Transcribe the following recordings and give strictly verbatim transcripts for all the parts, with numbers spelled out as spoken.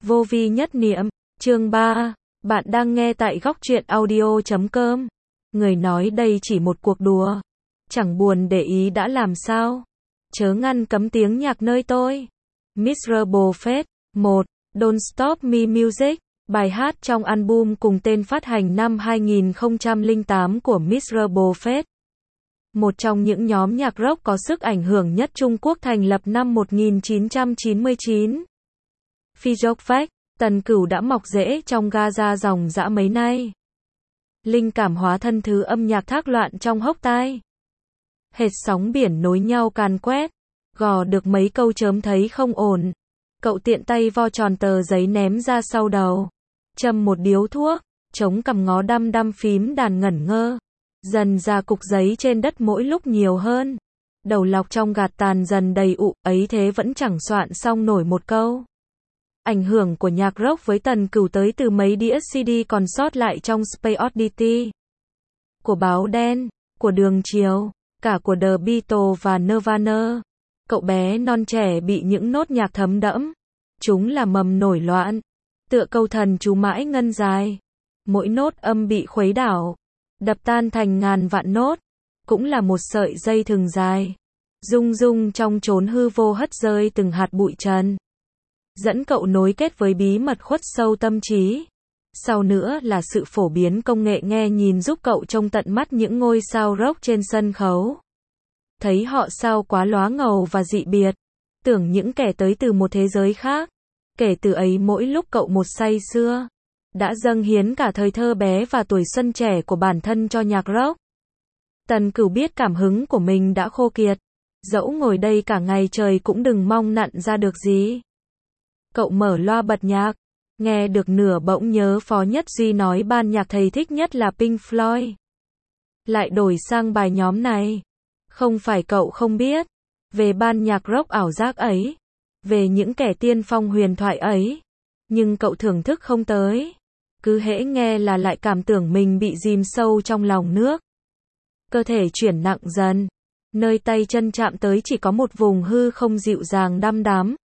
Vô vi nhất niệm, chương ba. Bạn đang nghe tại góc truyện audio chấm com. Người nói đây chỉ một cuộc đùa. Chẳng buồn để ý đã làm sao. Chớ ngăn cấm tiếng nhạc nơi tôi. Miserable Fate. một. Don't Stop Me Music. Bài hát trong album cùng tên phát hành năm hai nghìn không trăm lẻ tám của Miserable Fate. Một trong những nhóm nhạc rock có sức ảnh hưởng nhất Trung Quốc, thành lập năm một nghìn chín trăm chín mươi chín. Phi dốc phách, Tần Cửu đã mọc rễ trong Gaza dòng dã mấy nay. Linh cảm hóa thân thứ âm nhạc thác loạn trong hốc tai. Hệt sóng biển nối nhau càn quét, gò được mấy câu chớm thấy không ổn. Cậu tiện tay vo tròn tờ giấy ném ra sau đầu. Châm một điếu thuốc, chống cằm ngó đăm đăm phím đàn ngẩn ngơ. Dần ra cục giấy trên đất mỗi lúc nhiều hơn. Đầu lọc trong gạt tàn dần đầy ụ, ấy thế vẫn chẳng soạn xong nổi một câu. Ảnh hưởng của nhạc rock với Tần Cửu tới từ mấy đĩa xê đê còn sót lại trong Space Oddity. Của Báo Đen, của Đường Chiều, cả của The Beatles và Nirvana. Cậu bé non trẻ bị những nốt nhạc thấm đẫm. Chúng là mầm nổi loạn. Tựa câu thần chú mãi ngân dài. Mỗi nốt âm bị khuấy đảo. Đập tan thành ngàn vạn nốt. Cũng là một sợi dây thừng dài. Rung rung trong chốn hư vô hất rơi từng hạt bụi trần. Dẫn cậu nối kết với bí mật khuất sâu tâm trí. Sau nữa là sự phổ biến công nghệ nghe nhìn giúp cậu trông tận mắt những ngôi sao rock trên sân khấu. Thấy họ sao quá lóa ngầu và dị biệt. Tưởng những kẻ tới từ một thế giới khác. Kể từ ấy mỗi lúc cậu một say sưa. Đã dâng hiến cả thời thơ bé và tuổi xuân trẻ của bản thân cho nhạc rock. Tần Cửu biết cảm hứng của mình đã khô kiệt. Dẫu ngồi đây cả ngày trời cũng đừng mong nặn ra được gì. Cậu mở loa bật nhạc. Nghe được nửa bỗng nhớ Phó Nhất Duy nói ban nhạc thầy thích nhất là Pink Floyd. Lại đổi sang bài nhóm này. Không phải cậu không biết. Về ban nhạc rock ảo giác ấy. Về những kẻ tiên phong huyền thoại ấy. Nhưng cậu thưởng thức không tới. Cứ hễ nghe là lại cảm tưởng mình bị dìm sâu trong lòng nước. Cơ thể chuyển nặng dần. Nơi tay chân chạm tới chỉ có một vùng hư không dịu dàng đăm đắm.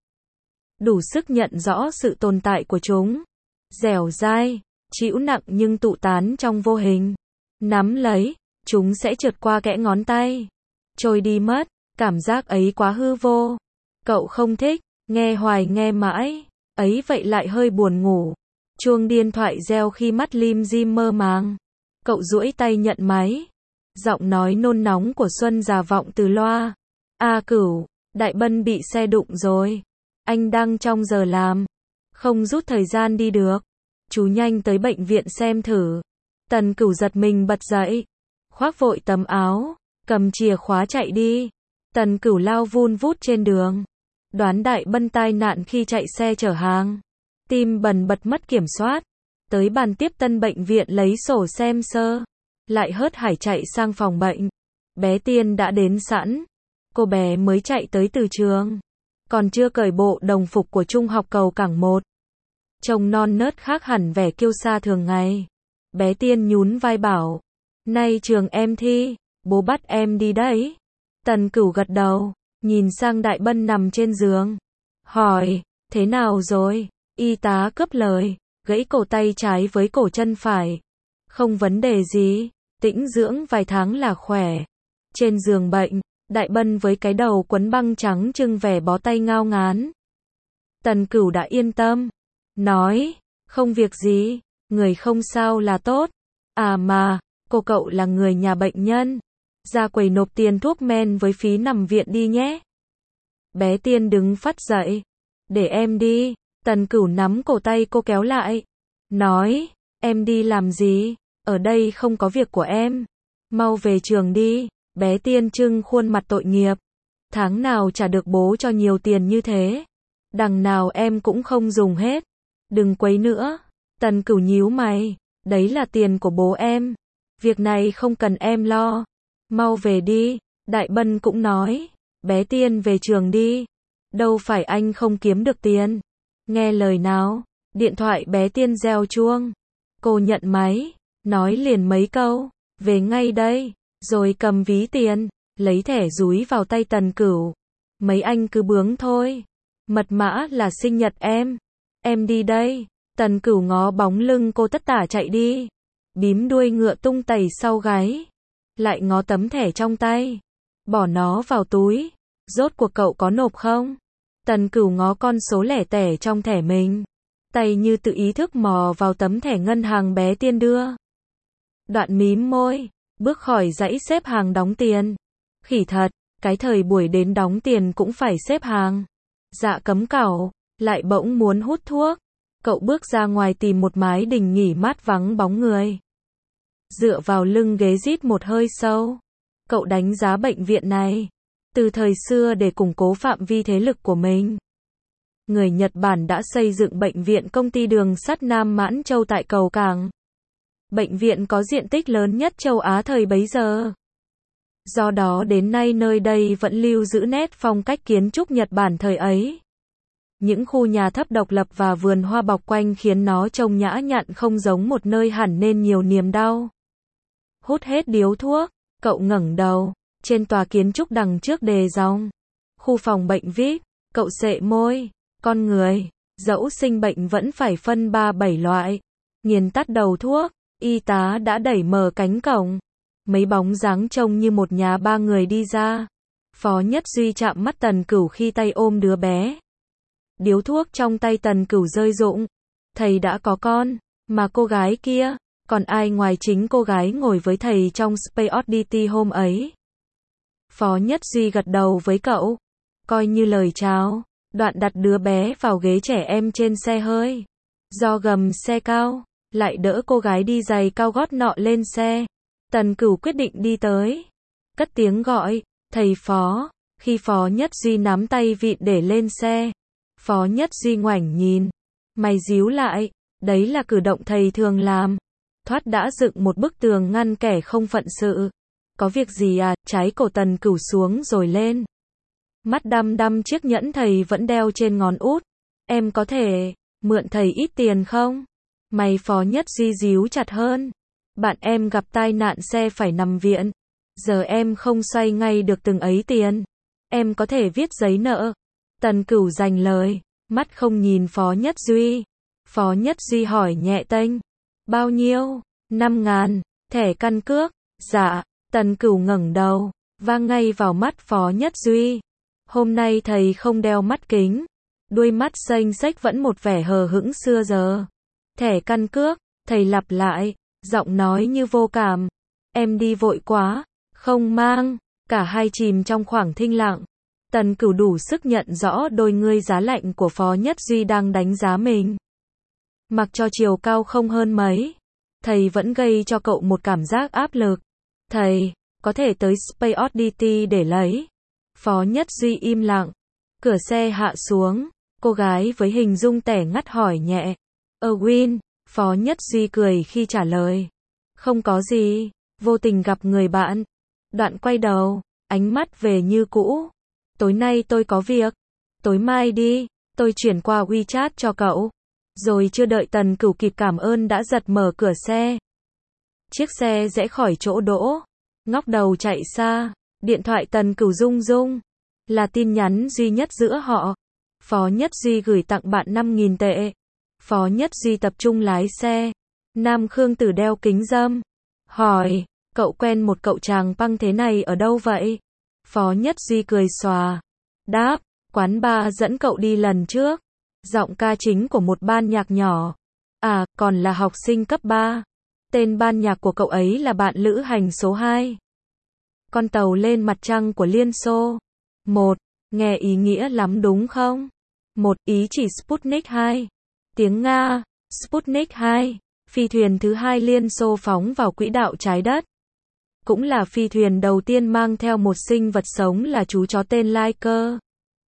Đủ sức nhận rõ sự tồn tại của chúng. Dẻo dai, chịu nặng nhưng tụ tán trong vô hình. Nắm lấy, chúng sẽ trượt qua kẽ ngón tay. Trôi đi mất, cảm giác ấy quá hư vô. Cậu không thích, nghe hoài nghe mãi. Ấy vậy lại hơi buồn ngủ. Chuông điện thoại reo khi mắt lim dim mơ màng. Cậu duỗi tay nhận máy. Giọng nói nôn nóng của Xuân già vọng từ loa. A Cửu, Đại Bân bị xe đụng rồi. Anh đang trong giờ làm. Không rút thời gian đi được. Chú nhanh tới bệnh viện xem thử. Tần Cửu giật mình bật dậy. Khoác vội tấm áo. Cầm chìa khóa chạy đi. Tần Cửu lao vun vút trên đường. Đoán Đại Bân tai nạn khi chạy xe chở hàng. Tim bần bật mất kiểm soát. Tới bàn tiếp tân bệnh viện lấy sổ xem sơ. Lại hớt hải chạy sang phòng bệnh. Bé Tiên đã đến sẵn. Cô bé mới chạy tới từ trường. Còn chưa cởi bộ đồng phục của trung học cầu cảng một. Trông non nớt khác hẳn vẻ kiêu sa thường ngày. Bé Tiên nhún vai bảo. Nay trường em thi, bố bắt em đi đấy. Tần Cửu gật đầu, nhìn sang Đại Bân nằm trên giường. Hỏi, thế nào rồi? Y tá cướp lời, gãy cổ tay trái với cổ chân phải. Không vấn đề gì, tĩnh dưỡng vài tháng là khỏe. Trên giường bệnh, Đại Bân với cái đầu quấn băng trắng trưng vẻ bó tay ngao ngán. Tần Cửu đã yên tâm. Nói, không việc gì, người không sao là tốt. À mà, cô cậu là người nhà bệnh nhân. Ra quầy nộp tiền thuốc men với phí nằm viện đi nhé. Bé Tiên đứng phắt dậy. Để em đi. Tần Cửu nắm cổ tay cô kéo lại. Nói, em đi làm gì? Ở đây không có việc của em. Mau về trường đi. Bé Tiên trưng khuôn mặt tội nghiệp. Tháng nào trả được bố cho nhiều tiền như thế. Đằng nào em cũng không dùng hết. Đừng quấy nữa. Tần Cửu nhíu mày. Đấy là tiền của bố em. Việc này không cần em lo. Mau về đi. Đại Bân cũng nói. Bé Tiên về trường đi. Đâu phải anh không kiếm được tiền. Nghe lời nào. Điện thoại bé Tiên reo chuông. Cô nhận máy. Nói liền mấy câu. Về ngay đây. Rồi cầm ví tiền. Lấy thẻ dúi vào tay Tần Cửu. Mấy anh cứ bướng thôi. Mật mã là sinh nhật em. Em đi đây. Tần Cửu ngó bóng lưng cô tất tả chạy đi. Bím đuôi ngựa tung tẩy sau gáy. Lại ngó tấm thẻ trong tay. Bỏ nó vào túi. Rốt cuộc cậu có nộp không? Tần Cửu ngó con số lẻ tẻ trong thẻ mình. Tay như tự ý thức mò vào tấm thẻ ngân hàng bé Tiên đưa. Đoạn mím môi. Bước khỏi dãy xếp hàng đóng tiền. Khỉ thật, cái thời buổi đến đóng tiền cũng phải xếp hàng. Dạ cấm cẩu, lại bỗng muốn hút thuốc. Cậu bước ra ngoài tìm một mái đình nghỉ mát vắng bóng người. Dựa vào lưng ghế rít một hơi sâu. Cậu đánh giá bệnh viện này. Từ thời xưa để củng cố phạm vi thế lực của mình. Người Nhật Bản đã xây dựng bệnh viện công ty đường sắt Nam Mãn Châu tại cầu Cảng. Bệnh viện có diện tích lớn nhất châu Á thời bấy giờ. Do đó đến nay nơi đây vẫn lưu giữ nét phong cách kiến trúc Nhật Bản thời ấy. Những khu nhà thấp độc lập và vườn hoa bọc quanh khiến nó trông nhã nhặn không giống một nơi hẳn nên nhiều niềm đau. Hút hết điếu thuốc, cậu ngẩng đầu, trên tòa kiến trúc đằng trước đề dòng. Khu phòng bệnh vi ai pi, cậu sệ môi, con người, dẫu sinh bệnh vẫn phải phân ba bảy loại. Nghiền tắt đầu thuốc, y tá đã đẩy mở cánh cổng. Mấy bóng dáng trông như một nhà ba người đi ra. Phó Nhất Duy chạm mắt Tần Cửu khi tay ôm đứa bé. Điếu thuốc trong tay Tần Cửu rơi rụng. Thầy đã có con, mà cô gái kia, còn ai ngoài chính cô gái ngồi với thầy trong Space Oddity hôm ấy. Phó Nhất Duy gật đầu với cậu, coi như lời chào, đoạn đặt đứa bé vào ghế trẻ em trên xe hơi. Do gầm xe cao, lại đỡ cô gái đi giày cao gót nọ lên xe. Tần Cửu quyết định đi tới. Cất tiếng gọi, thầy Phó. Khi Phó Nhất Duy nắm tay vịn để lên xe. Phó Nhất Duy ngoảnh nhìn. Mày díu lại, đấy là cử động thầy thường làm. Thoát đã dựng một bức tường ngăn kẻ không phận sự. Có việc gì à, trái cổ Tần Cửu xuống rồi lên. Mắt đăm đăm chiếc nhẫn thầy vẫn đeo trên ngón út. Em có thể mượn thầy ít tiền không? Mày Phó Nhất Duy díu chặt hơn. Bạn em gặp tai nạn xe phải nằm viện. Giờ em không xoay ngay được từng ấy tiền. Em có thể viết giấy nợ. Tần Cửu dành lời, mắt không nhìn Phó Nhất Duy. Phó Nhất Duy hỏi nhẹ tênh. Bao nhiêu? Năm ngàn. Thẻ căn cước. Dạ. Tần Cửu ngẩng đầu, vang ngay vào mắt Phó Nhất Duy. Hôm nay thầy không đeo mắt kính. Đuôi mắt xanh xếch vẫn một vẻ hờ hững xưa giờ. Thẻ căn cước, thầy lặp lại, giọng nói như vô cảm. Em đi vội quá, không mang. Cả hai chìm trong khoảng thinh lặng. Tần Cửu đủ sức nhận rõ đôi ngươi giá lạnh của Phó Nhất Duy đang đánh giá mình. Mặc cho chiều cao không hơn mấy, thầy vẫn gây cho cậu một cảm giác áp lực. Thầy, có thể tới Space Oddity để lấy. Phó Nhất Duy im lặng. Cửa xe hạ xuống, cô gái với hình dung tẻ ngắt hỏi nhẹ. Erwin, Phó Nhất Duy cười khi trả lời. Không có gì, vô tình gặp người bạn. Đoạn quay đầu, ánh mắt về như cũ. Tối nay tôi có việc. Tối mai đi, tôi chuyển qua WeChat cho cậu. Rồi chưa đợi Tần Cửu kịp cảm ơn đã giật mở cửa xe. Chiếc xe rẽ khỏi chỗ đỗ. Ngóc đầu chạy xa. Điện thoại Tần Cửu rung rung. Là tin nhắn duy nhất giữa họ. Phó Nhất Duy gửi tặng bạn năm nghìn tệ. Phó Nhất Duy tập trung lái xe. Nam Khương Tử đeo kính râm. Hỏi, cậu quen một cậu chàng păng thế này ở đâu vậy? Phó Nhất Duy cười xòa. Đáp, quán bar dẫn cậu đi lần trước. Giọng ca chính của một ban nhạc nhỏ. À, còn là học sinh cấp ba. Tên ban nhạc của cậu ấy là bạn lữ hành số hai. Con tàu lên mặt trăng của Liên Xô. Một, nghe ý nghĩa lắm đúng không? Một, ý chỉ Sputnik hai. Tiếng Nga, Sputnik hai, phi thuyền thứ hai Liên Xô phóng vào quỹ đạo trái đất. Cũng là phi thuyền đầu tiên mang theo một sinh vật sống là chú chó tên Laika.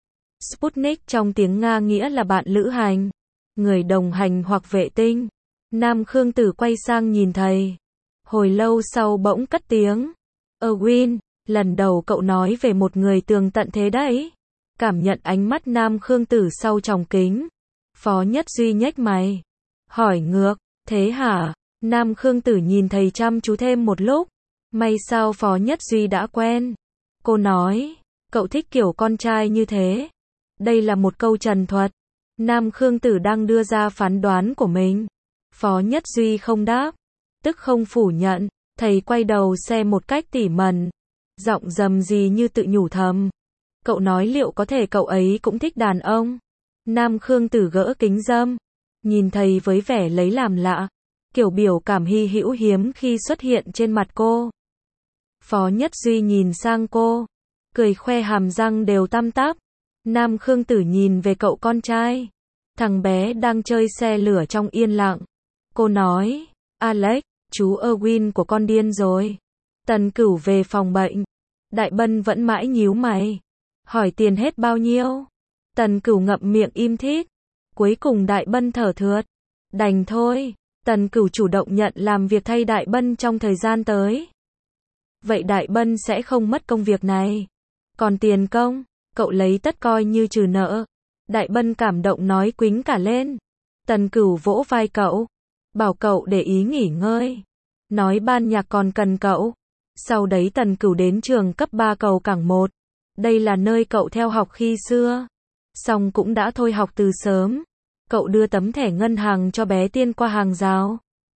Sputnik trong tiếng Nga nghĩa là bạn lữ hành, người đồng hành hoặc vệ tinh. Nam Khương Tử quay sang nhìn thầy. Hồi lâu sau bỗng cất tiếng. Erwin, lần đầu cậu nói về một người tường tận thế đấy. Cảm nhận ánh mắt Nam Khương Tử sau tròng kính. Phó Nhất Duy nhếch mày. Hỏi ngược, thế hả? Nam Khương Tử nhìn thầy chăm chú thêm một lúc. May sao Phó Nhất Duy đã quen. Cô nói, cậu thích kiểu con trai như thế. Đây là một câu trần thuật. Nam Khương Tử đang đưa ra phán đoán của mình. Phó Nhất Duy không đáp, tức không phủ nhận. Thầy quay đầu xem một cách tỉ mẩn, giọng rầm rì như tự nhủ thầm. Cậu nói liệu có thể cậu ấy cũng thích đàn ông? Nam Khương Tử gỡ kính râm, nhìn thầy với vẻ lấy làm lạ, kiểu biểu cảm hy hữu hiếm khi xuất hiện trên mặt cô. Phó Nhất Duy nhìn sang cô, cười khoe hàm răng đều tăm tắp. Nam Khương Tử nhìn về cậu con trai, thằng bé đang chơi xe lửa trong yên lặng. Cô nói, Alex, chú Erwin của con điên rồi. Tần Cửu về phòng bệnh. Đại Bân vẫn mãi nhíu mày, hỏi tiền hết bao nhiêu. Tần Cửu ngậm miệng im thít. Cuối cùng Đại Bân thở thượt, đành thôi. Tần Cửu chủ động nhận làm việc thay Đại Bân trong thời gian tới. Vậy Đại Bân sẽ không mất công việc này. Còn tiền công, cậu lấy tất coi như trừ nợ. Đại Bân cảm động nói quýnh cả lên. Tần Cửu vỗ vai cậu, bảo cậu để ý nghỉ ngơi. Nói ban nhạc còn cần cậu. Sau đấy Tần Cửu đến trường cấp ba cầu cảng một. Đây là nơi cậu theo học khi xưa. Xong cũng đã thôi học từ sớm. Cậu đưa tấm thẻ ngân hàng cho bé Tiên qua hàng rào.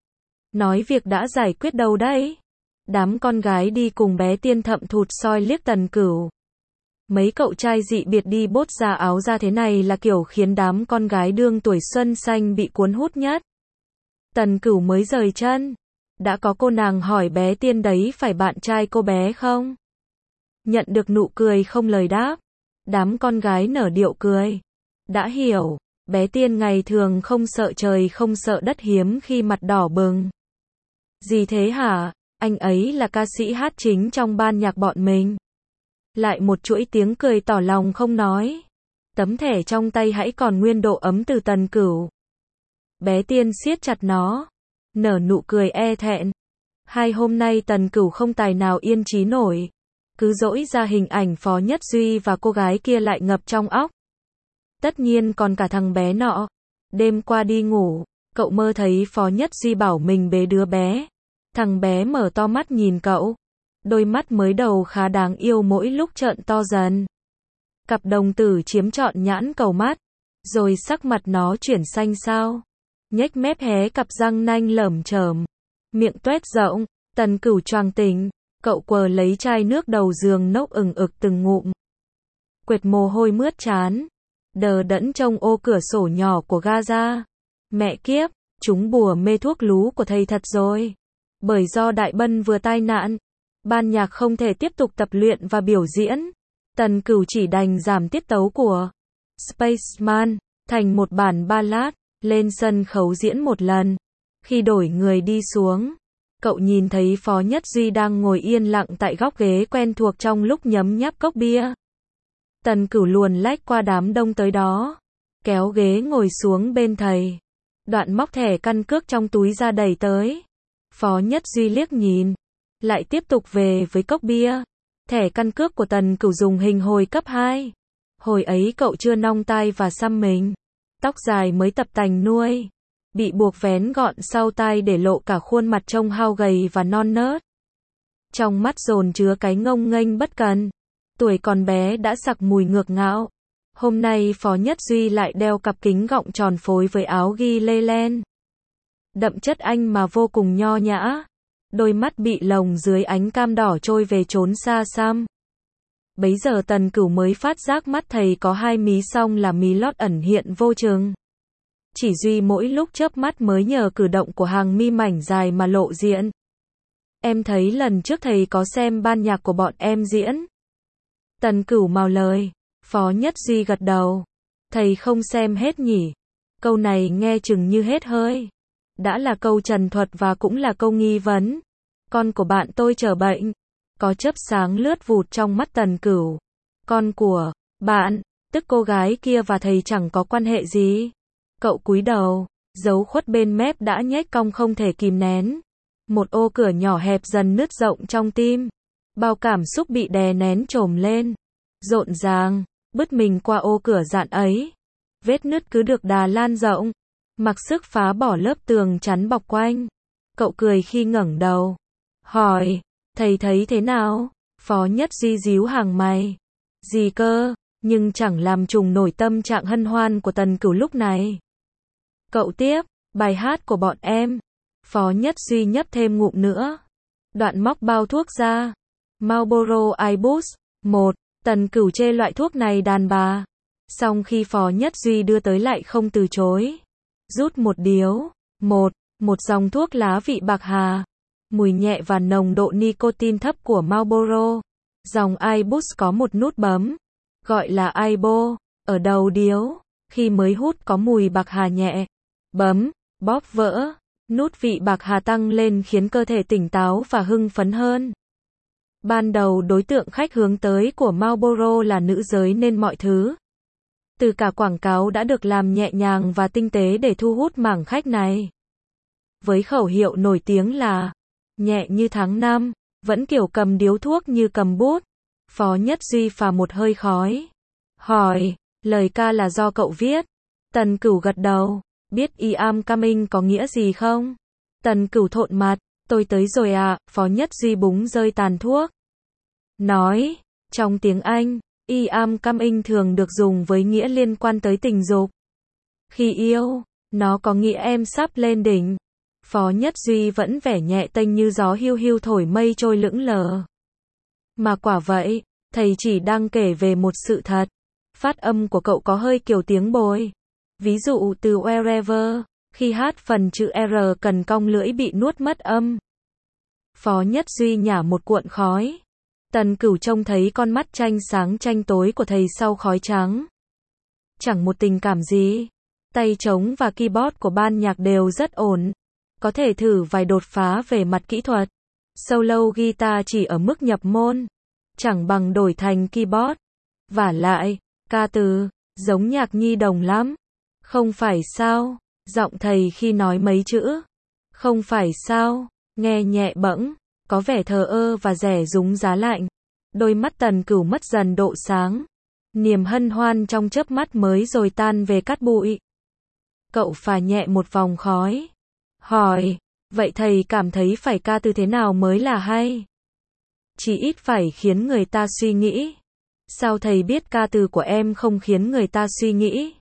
Nói việc đã giải quyết đâu đấy. Đám con gái đi cùng bé Tiên thậm thụt soi liếc Tần Cửu. Mấy cậu trai dị biệt đi bốt ra áo ra thế này là kiểu khiến đám con gái đương tuổi xuân xanh bị cuốn hút nhất. Tần Cửu mới rời chân. Đã có cô nàng hỏi bé Tiên đấy phải bạn trai cô bé không? Nhận được nụ cười không lời đáp. Đám con gái nở điệu cười. Đã hiểu, bé Tiên ngày thường không sợ trời không sợ đất hiếm khi mặt đỏ bừng. Gì thế hả? Anh ấy là ca sĩ hát chính trong ban nhạc bọn mình. Lại một chuỗi tiếng cười tỏ lòng không nói. Tấm thẻ trong tay hãy còn nguyên độ ấm từ Tần Cửu. Bé Tiên siết chặt nó, nở nụ cười e thẹn. Hai hôm nay Tần Cửu không tài nào yên trí nổi. Cứ dỗi ra hình ảnh Phó Nhất Duy và cô gái kia lại ngập trong óc. Tất nhiên còn cả thằng bé nọ. Đêm qua đi ngủ, cậu mơ thấy Phó Nhất Duy bảo mình bế đứa bé. Thằng bé mở to mắt nhìn cậu. Đôi mắt mới đầu khá đáng yêu mỗi lúc trợn to dần. Cặp đồng tử chiếm trọn nhãn cầu mắt. Rồi sắc mặt nó chuyển xanh xao. Nhếch mép hé cặp răng nanh lởm chởm. Miệng toét rộng. Tần Cửu choàng tỉnh. Cậu quờ lấy chai nước đầu giường nốc ừng ực từng ngụm. Quệt mồ hôi mướt trán. Đờ đẫn trông ô cửa sổ nhỏ của Gaza. Mẹ kiếp, chúng bùa mê thuốc lú của thầy thật rồi. Bởi do Đại Bân vừa tai nạn, ban nhạc không thể tiếp tục tập luyện và biểu diễn. Tần Cửu chỉ đành giảm tiết tấu của Spaceman thành một bản ballad, lên sân khấu diễn một lần. Khi đổi người đi xuống, cậu nhìn thấy Phó Nhất Duy đang ngồi yên lặng tại góc ghế quen thuộc trong lúc nhấm nháp cốc bia. Tần Cửu luồn lách qua đám đông tới đó, kéo ghế ngồi xuống bên thầy. Đoạn móc thẻ căn cước trong túi ra đẩy tới. Phó Nhất Duy liếc nhìn, lại tiếp tục về với cốc bia. Thẻ căn cước của Tần Cửu dùng hình hồi cấp hai. Hồi ấy cậu chưa nong tai và xăm mình. Tóc dài mới tập tành nuôi. Bị buộc vén gọn sau tai để lộ cả khuôn mặt trông hao gầy và non nớt. Trong mắt dồn chứa cái ngông nghênh bất cần. Tuổi còn bé đã sặc mùi ngược ngạo. Hôm nay Phó Nhất Duy lại đeo cặp kính gọng tròn phối với áo ghi lê len. Đậm chất anh mà vô cùng nho nhã. Đôi mắt bị lồng dưới ánh cam đỏ trôi về trốn xa xăm. Bấy giờ Tần Cửu mới phát giác mắt thầy có hai mí song là mí lót ẩn hiện vô chừng. Chỉ duy mỗi lúc chớp mắt mới nhờ cử động của hàng mi mảnh dài mà lộ diện. Em thấy lần trước thầy có xem ban nhạc của bọn em diễn. Tần Cửu mào lời. Phó Nhất Duy gật đầu. Thầy không xem hết nhỉ? Câu này nghe chừng như hết hơi. Đã là câu trần thuật và cũng là câu nghi vấn. Con của bạn tôi trở bệnh. Có chớp sáng lướt vụt trong mắt Tần Cửu. Con của bạn, tức cô gái kia và thầy chẳng có quan hệ gì. Cậu cúi đầu, dấu khuất bên mép đã nhếch cong không thể kìm nén. Một ô cửa nhỏ hẹp dần nứt rộng trong tim. Bao cảm xúc bị đè nén trồm lên. Rộn ràng, bứt mình qua ô cửa dạn ấy. Vết nứt cứ được đà lan rộng. Mặc sức phá bỏ lớp tường chắn bọc quanh. Cậu cười khi ngẩng đầu. Hỏi, thầy thấy thế nào? Phó Nhất Duy díu hàng mày. Gì cơ? nhưng chẳng làm trùng nổi tâm trạng hân hoan của Tần Cửu lúc này. Cậu tiếp, bài hát của bọn em. Phó Nhất Duy nhấp thêm ngụm nữa. Đoạn móc bao thuốc ra. Marlboro iBus. Một. Tần Cửu chê loại thuốc này đàn bà. Xong khi Phó Nhất Duy đưa tới lại không từ chối. Rút một điếu. Một. Một dòng thuốc lá vị bạc hà. Mùi nhẹ và nồng độ nicotine thấp của Marlboro. Dòng iBus có một nút bấm. Gọi là iBo. Ở đầu điếu. Khi mới hút có mùi bạc hà nhẹ. Bấm. Bóp vỡ. Nút vị bạc hà tăng lên khiến cơ thể tỉnh táo và hưng phấn hơn. Ban đầu đối tượng khách hướng tới của Marlboro là nữ giới nên mọi thứ. Từ cả quảng cáo đã được làm nhẹ nhàng và tinh tế để thu hút mảng khách này. Với khẩu hiệu nổi tiếng là nhẹ như tháng năm, vẫn kiểu cầm điếu thuốc như cầm bút. Phó Nhất Duy phà một hơi khói. Hỏi, lời ca là do cậu viết? Tần Cửu gật đầu. Biết I am coming có nghĩa gì không? Tần Cửu thộn mặt. Tôi tới rồi à? Phó Nhất Duy búng rơi tàn thuốc. Nói, trong tiếng Anh, I am coming thường được dùng với nghĩa liên quan tới tình dục. Khi yêu, nó có nghĩa em sắp lên đỉnh. Phó Nhất Duy vẫn vẻ nhẹ tênh như gió hiu hiu thổi mây trôi lững lờ. Mà quả vậy, thầy chỉ đang kể về một sự thật. Phát âm của cậu có hơi kiểu tiếng bồi. Ví dụ từ wherever, khi hát phần chữ R cần cong lưỡi bị nuốt mất âm. Phó Nhất Duy nhả một cuộn khói. Tần Cửu trông thấy con mắt tranh sáng tranh tối của thầy sau khói trắng. Chẳng một tình cảm gì. Tay trống và keyboard của ban nhạc đều rất ổn. Có thể thử vài đột phá về mặt kỹ thuật. Solo guitar chỉ ở mức nhập môn. Chẳng bằng đổi thành keyboard. Vả lại, ca từ, giống nhạc nhi đồng lắm. Không phải sao? Giọng thầy khi nói mấy chữ. Không phải sao? Nghe nhẹ bẫng, có vẻ thờ ơ và rẻ rúng giá lạnh. Đôi mắt Tần Cửu mất dần độ sáng. Niềm hân hoan trong chớp mắt mới rồi tan về cát bụi. Cậu phà nhẹ một vòng khói. Hỏi, vậy thầy cảm thấy phải ca từ thế nào mới là hay? Chỉ ít phải khiến người ta suy nghĩ. Sao thầy biết ca từ của em không khiến người ta suy nghĩ?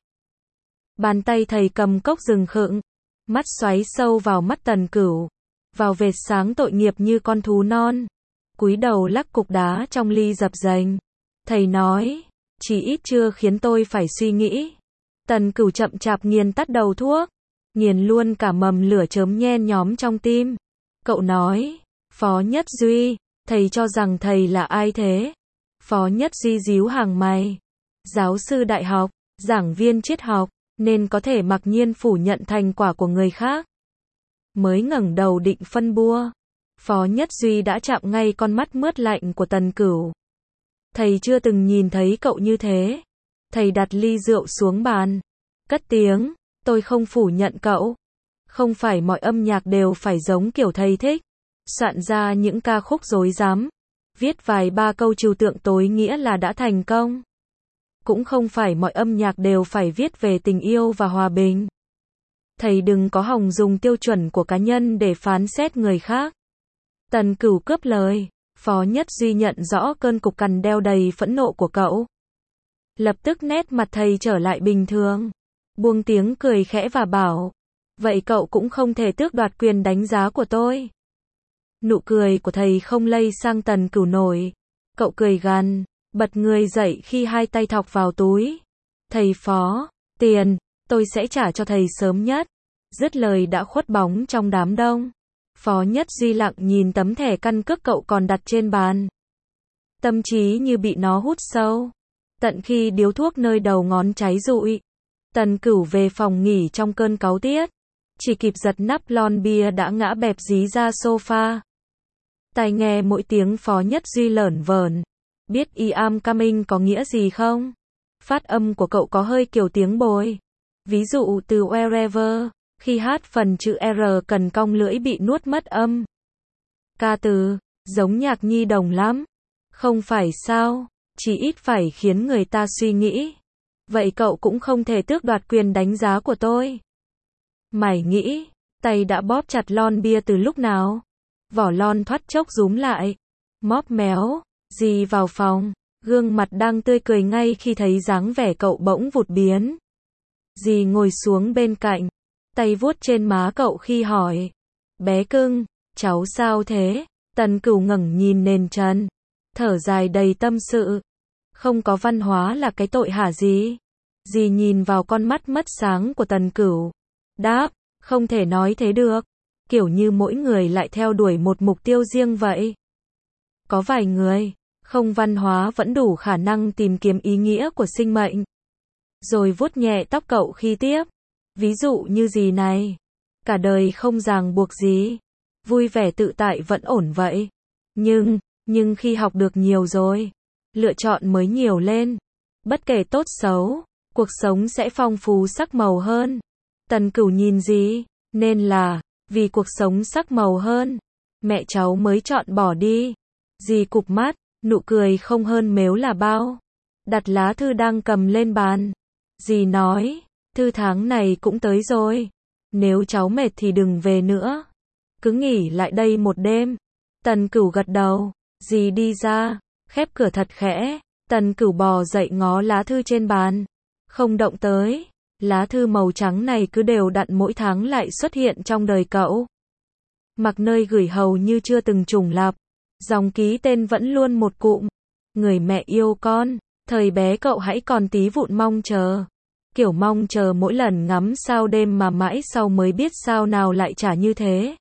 Bàn tay thầy cầm cốc rừng khựng. Mắt xoáy sâu vào mắt Tần Cửu. Vào vệt sáng tội nghiệp như con thú non. Cúi đầu lắc cục đá trong ly dập dềnh. Thầy nói, chỉ ít chưa khiến tôi phải suy nghĩ. Tần Cửu chậm chạp nghiền tắt đầu thuốc. Nghiền luôn cả mầm lửa chớm nhen nhóm trong tim. Cậu nói, Phó Nhất Duy, thầy cho rằng thầy là ai thế? Phó Nhất Duy díu hàng mày. Giáo sư đại học, giảng viên triết học, nên có thể mặc nhiên phủ nhận thành quả của người khác. Mới ngẩng đầu định phân bua. Phó Nhất Duy đã chạm ngay con mắt mướt lạnh của Tần Cửu. Thầy chưa từng nhìn thấy cậu như thế. Thầy đặt ly rượu xuống bàn. Cất tiếng, tôi không phủ nhận cậu. Không phải mọi âm nhạc đều phải giống kiểu thầy thích. Soạn ra những ca khúc rối rắm. Viết vài ba câu trừu tượng tối nghĩa là đã thành công. Cũng không phải mọi âm nhạc đều phải viết về tình yêu và hòa bình. Thầy đừng có hòng dùng tiêu chuẩn của cá nhân để phán xét người khác. Tần Cửu cướp lời. Phó Nhất Duy nhận rõ cơn cục cằn đeo đầy phẫn nộ của cậu. Lập tức nét mặt thầy trở lại bình thường. Buông tiếng cười khẽ và bảo. Vậy cậu cũng không thể tước đoạt quyền đánh giá của tôi. Nụ cười của thầy không lây sang Tần Cửu nổi. Cậu cười gằn, bật người dậy khi hai tay thọc vào túi. Thầy Phó, tiền, tôi sẽ trả cho thầy sớm nhất. Dứt lời đã khuất bóng trong đám đông. Phó Nhất Duy lặng nhìn tấm thẻ căn cước cậu còn đặt trên bàn. Tâm trí như bị nó hút sâu. Tận khi điếu thuốc nơi đầu ngón cháy rụi. Tần Cửu về phòng nghỉ trong cơn cáu tiết. Chỉ kịp giật nắp lon bia đã ngã bẹp dí ra sofa. Tai nghe mỗi tiếng Phó Nhất Duy lởn vởn. Biết I am coming có nghĩa gì không? Phát âm của cậu có hơi kiểu tiếng bồi. Ví dụ từ wherever, khi hát phần chữ R cần cong lưỡi bị nuốt mất âm. Ca từ, giống nhạc nhi đồng lắm. Không phải sao? Chỉ ít phải khiến người ta suy nghĩ. Vậy cậu cũng không thể tước đoạt quyền đánh giá của tôi. Mày nghĩ, tay đã bóp chặt lon bia từ lúc nào? Vỏ lon thoát chốc rúm lại. Móp méo, dì vào phòng. Gương mặt đang tươi cười ngay khi thấy dáng vẻ cậu bỗng vụt biến. Dì ngồi xuống bên cạnh, tay vuốt trên má cậu khi hỏi. Bé cưng, cháu sao thế? Tần Cửu ngẩng nhìn nền trần, thở dài đầy tâm sự. Không có văn hóa là cái tội hả dì? Dì nhìn vào con mắt mất sáng của Tần Cửu. Đáp, không thể nói thế được. Kiểu như mỗi người lại theo đuổi một mục tiêu riêng vậy. Có vài người, không văn hóa vẫn đủ khả năng tìm kiếm ý nghĩa của sinh mệnh. Rồi vuốt nhẹ tóc cậu khi tiếp. Ví dụ như gì này? Cả đời không ràng buộc gì. Vui vẻ tự tại vẫn ổn vậy. Nhưng, nhưng khi học được nhiều rồi, lựa chọn mới nhiều lên. Bất kể tốt xấu, cuộc sống sẽ phong phú sắc màu hơn. Tần Cửu nhìn gì? Nên là, vì cuộc sống sắc màu hơn, mẹ cháu mới chọn bỏ đi. Dì cụp mắt, nụ cười không hơn mếu là bao. Đặt lá thư đang cầm lên bàn. Dì nói, thư tháng này cũng tới rồi. Nếu cháu mệt thì đừng về nữa. Cứ nghỉ lại đây một đêm. Tần Cửu gật đầu. Dì đi ra, khép cửa thật khẽ. Tần Cửu bò dậy ngó lá thư trên bàn. Không động tới. Lá thư màu trắng này cứ đều đặn mỗi tháng lại xuất hiện trong đời cậu. Mặc nơi gửi hầu như chưa từng trùng lặp. Dòng ký tên vẫn luôn một cụm. Người mẹ yêu con. Thời bé cậu hãy còn tí vụn mong chờ. Kiểu mong chờ mỗi lần ngắm sao đêm mà mãi sau mới biết sao nào lại chả như thế.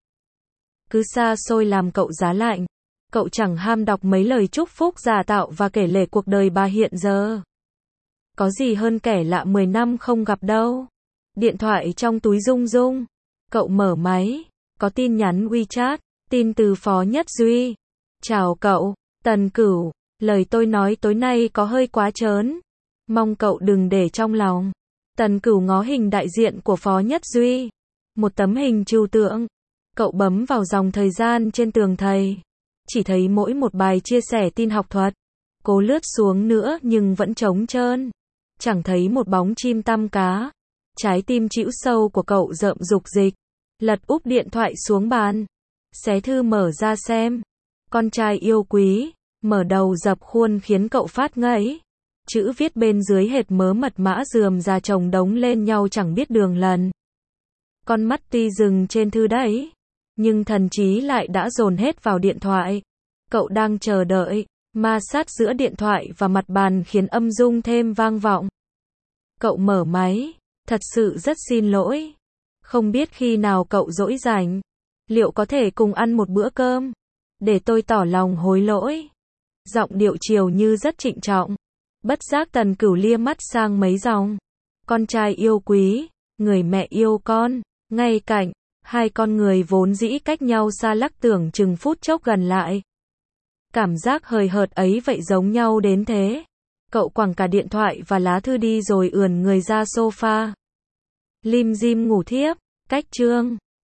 Cứ xa xôi làm cậu giá lạnh. Cậu chẳng ham đọc mấy lời chúc phúc giả tạo và kể lể cuộc đời bà hiện giờ. Có gì hơn kẻ lạ mười năm không gặp đâu. Điện thoại trong túi rung rung. Cậu mở máy. Có tin nhắn WeChat. Tin từ Phó Nhất Duy. Chào cậu, Tần Cửu. Lời tôi nói tối nay có hơi quá trớn. Mong cậu đừng để trong lòng. Tần Cửu ngó hình đại diện của Phó Nhất Duy. Một tấm hình trừu tượng. Cậu bấm vào dòng thời gian trên tường thầy. Chỉ thấy mỗi một bài chia sẻ tin học thuật. Cố lướt xuống nữa nhưng vẫn trống trơn. Chẳng thấy một bóng chim tăm cá. Trái tim trĩu sâu của cậu rợm rục dịch. Lật úp điện thoại xuống bàn. Xé thư mở ra xem. Con trai yêu quý. Mở đầu dập khuôn khiến cậu phát ngấy. Chữ viết bên dưới hệt mớ mật mã rườm rà chồng đống lên nhau chẳng biết đường lần. Con mắt tuy dừng trên thư đấy, nhưng thần trí lại đã dồn hết vào điện thoại. Cậu đang chờ đợi. Ma sát giữa điện thoại và mặt bàn khiến âm dung thêm vang vọng. Cậu mở máy. Thật sự rất xin lỗi. Không biết khi nào cậu rỗi rảnh. Liệu có thể cùng ăn một bữa cơm? Để tôi tỏ lòng hối lỗi. Giọng điệu chiều như rất trịnh trọng. Bất giác Tần Cửu lia mắt sang mấy dòng. Con trai yêu quý. Người mẹ yêu con. Ngay cạnh. Hai con người vốn dĩ cách nhau xa lắc tưởng chừng phút chốc gần lại. Cảm giác hời hợt ấy vậy giống nhau đến thế. Cậu quẳng cả điện thoại và lá thư đi rồi ườn người ra sofa. Lim dim ngủ thiếp. Cách chương